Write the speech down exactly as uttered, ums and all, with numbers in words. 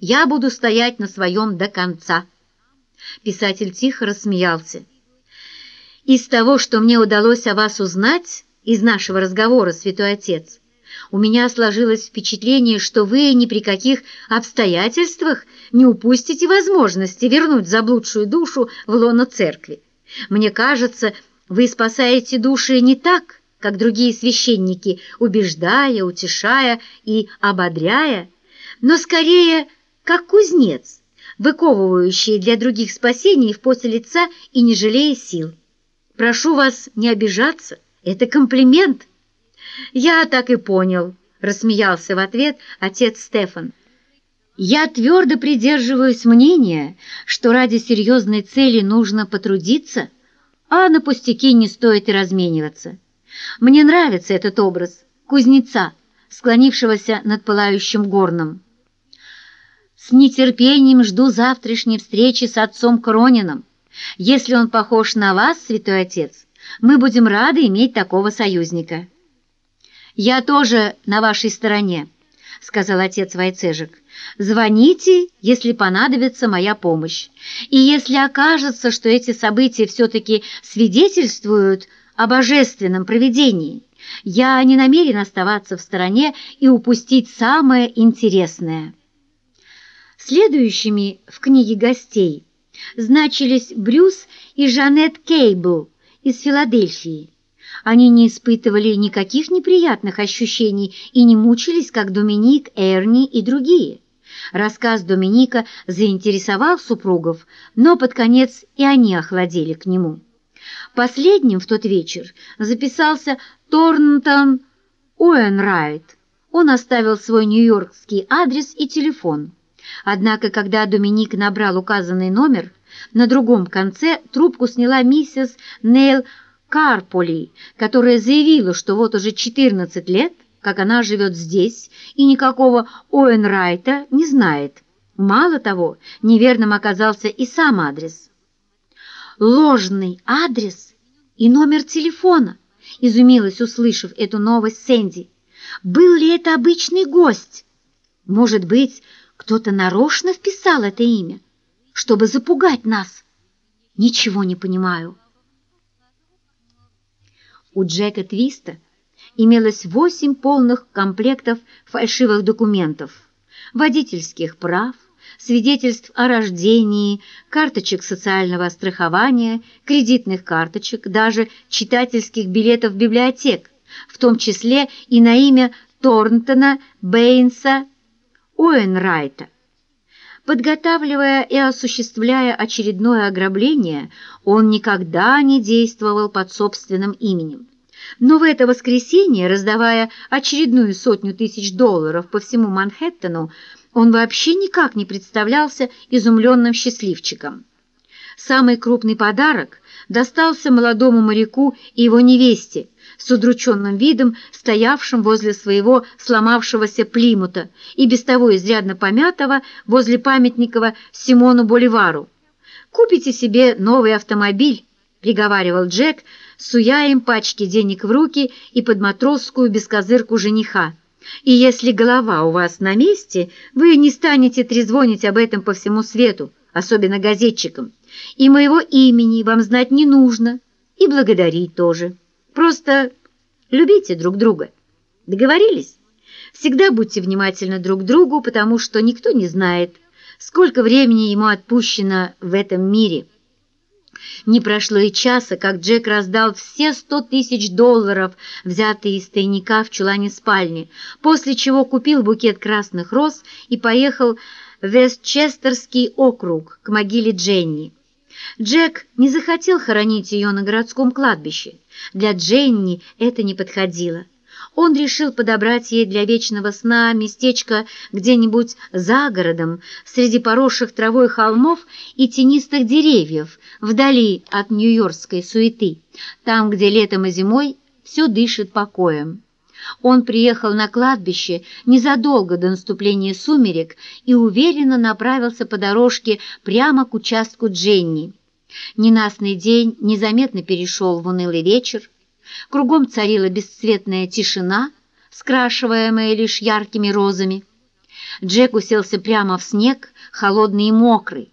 Я буду стоять на своем до конца». Писатель тихо рассмеялся. «Из того, что мне удалось о вас узнать, из нашего разговора, святой отец, у меня сложилось впечатление, что вы ни при каких обстоятельствах не упустите возможности вернуть заблудшую душу в лоно церкви. Мне кажется, вы спасаете души не так, как другие священники, убеждая, утешая и ободряя, но скорее как кузнец, выковывающий для других спасений в поте лица и не жалея сил. Прошу вас не обижаться, это комплимент». «Я так и понял», — рассмеялся в ответ отец Стефан. «Я твердо придерживаюсь мнения, что ради серьезной цели нужно потрудиться, а на пустяки не стоит и размениваться. Мне нравится этот образ кузнеца, склонившегося над пылающим горном. С нетерпением жду завтрашней встречи с отцом Кронином. Если он похож на вас, святой отец, мы будем рады иметь такого союзника». «Я тоже на вашей стороне», — сказал отец Войцежек. «Звоните, если понадобится моя помощь. И если окажется, что эти события все-таки свидетельствуют о божественном провидении, я не намерен оставаться в стороне и упустить самое интересное». Следующими в книге гостей значились Брюс и Жанет Кейбл из Филадельфии. Они не испытывали никаких неприятных ощущений и не мучились, как Доминик, Эрни и другие. Рассказ Доминика заинтересовал супругов, но под конец и они охладели к нему. Последним в тот вечер записался Торнтон Уэнрайт. Он оставил свой нью-йоркский адрес и телефон. Однако, когда Доминик набрал указанный номер, на другом конце трубку сняла миссис Нейл Карполи, которая заявила, что вот уже четырнадцать лет, как она живет здесь, и никакого Уэнрайта не знает. Мало того, неверным оказался и сам адрес. «Ложный адрес и номер телефона», — изумилась, услышав эту новость Сэнди. «Был ли это обычный гость? Может быть, кто-то нарочно вписал это имя, чтобы запугать нас? Ничего не понимаю». У Джека Твиста имелось восемь полных комплектов фальшивых документов, водительских прав, свидетельств о рождении, карточек социального страхования, кредитных карточек, даже читательских билетов в библиотек, в том числе и на имя Торнтона Бэйнса Уэнрайта. Подготавливая и осуществляя очередное ограбление, он никогда не действовал под собственным именем. Но в это воскресенье, раздавая очередную сотню тысяч долларов по всему Манхэттену, он вообще никак не представлялся изумленным счастливчиком. Самый крупный подарок достался молодому моряку и его невесте, с удрученным видом стоявшим возле своего сломавшегося Плимута и без того изрядно помятого возле памятника Симону Боливару. «Купите себе новый автомобиль», — приговаривал Джек, суя им пачки денег в руки и под матросскую бескозырку жениха. «И если голова у вас на месте, вы не станете трезвонить об этом по всему свету, особенно газетчикам. И моего имени вам знать не нужно, и благодарить тоже. Просто любите друг друга. Договорились? Всегда будьте внимательны друг к другу, потому что никто не знает, сколько времени ему отпущено в этом мире». Не прошло и часа, как Джек раздал все сто тысяч долларов, взятые из тайника в чулане спальни, после чего купил букет красных роз и поехал в Вестчестерский округ к могиле Дженни. Джек не захотел хоронить ее на городском кладбище. Для Дженни это не подходило. Он решил подобрать ей для вечного сна местечко где-нибудь за городом, среди поросших травой холмов и тенистых деревьев, вдали от нью-йоркской суеты, там, где летом и зимой все дышит покоем. Он приехал на кладбище незадолго до наступления сумерек и уверенно направился по дорожке прямо к участку Дженни. Ненастный день незаметно перешел в унылый вечер. Кругом царила бесцветная тишина, скрашиваемая лишь яркими розами. Джек уселся прямо в снег, холодный и мокрый,